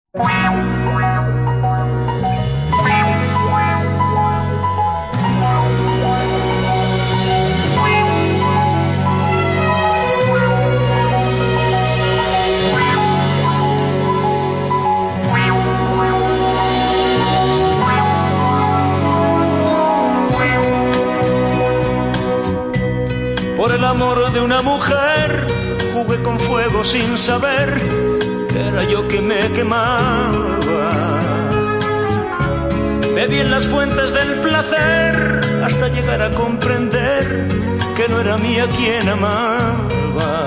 Por el amor de una mujer jugué con fuego sin saber que era yo quien me quemaba. Bebí en las fuentes del placer hasta llegar a comprender que no era mía quien amaba.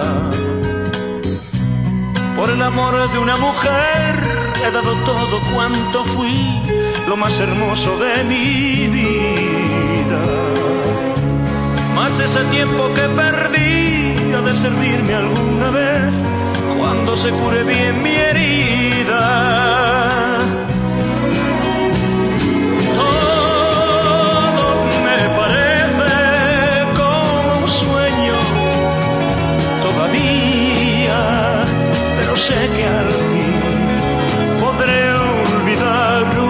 Por el amor de una mujer he dado todo cuanto fui, lo más hermoso de mi vida. Mas ese tiempo que perdí ha de servirme alguna vez cuando se cure bien mi herida. Todo me parece como un sueño todavía, pero sé que al fin podré olvidarlo.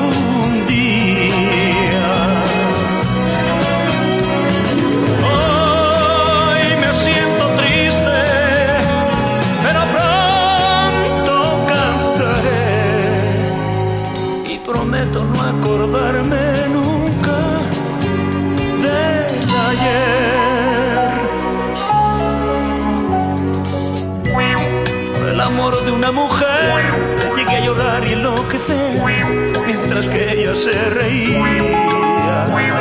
Prometo no acordarme nunca del ayer. Por el amor de una mujer llegué a llorar y enloquecer mientras que ella se reía.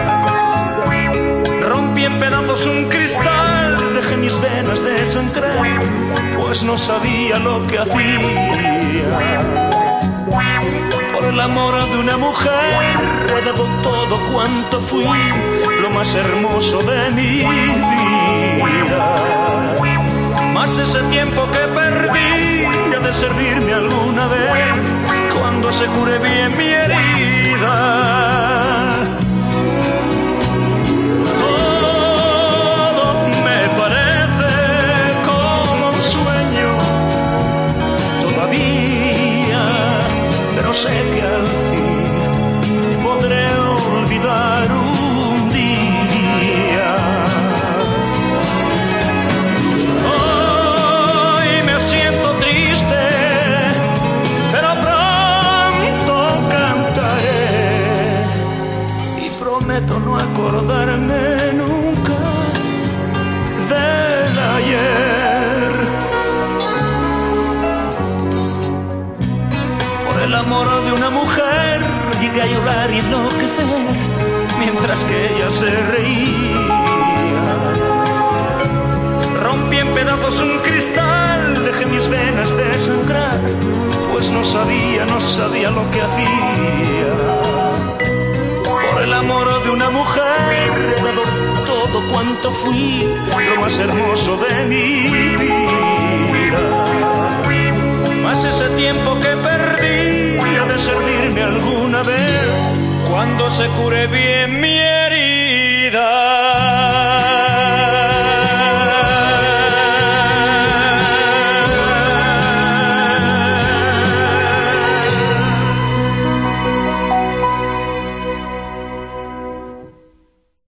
Rompí en pedazos un cristal, dejé mis venas desangrar, pues no sabía lo que hacía. Por el amor de una mujer he dado todo cuanto fui, lo más hermoso de mi vida. Mas ese tiempo que perdí ha de servirme alguna vez cuando se cure bien mi herida. Todo me parece como un sueño todavía, pero sé que al fin podré olvidar un día. Hoy me siento triste, pero pronto cantaré y prometo no acordarme nunca del ayer. El amor de una mujer llegué a llorar y enloquecer mientras que ella se reía. Rompí en pedazos un cristal, dejé mis venas desangrar, pues no sabía lo que hacía. Por el amor de una mujer he dado todo cuanto fui, lo más hermoso de mi vida. Mas ese tiempo que perdí ha de servirme alguna vez cuando se cure bien mi herida.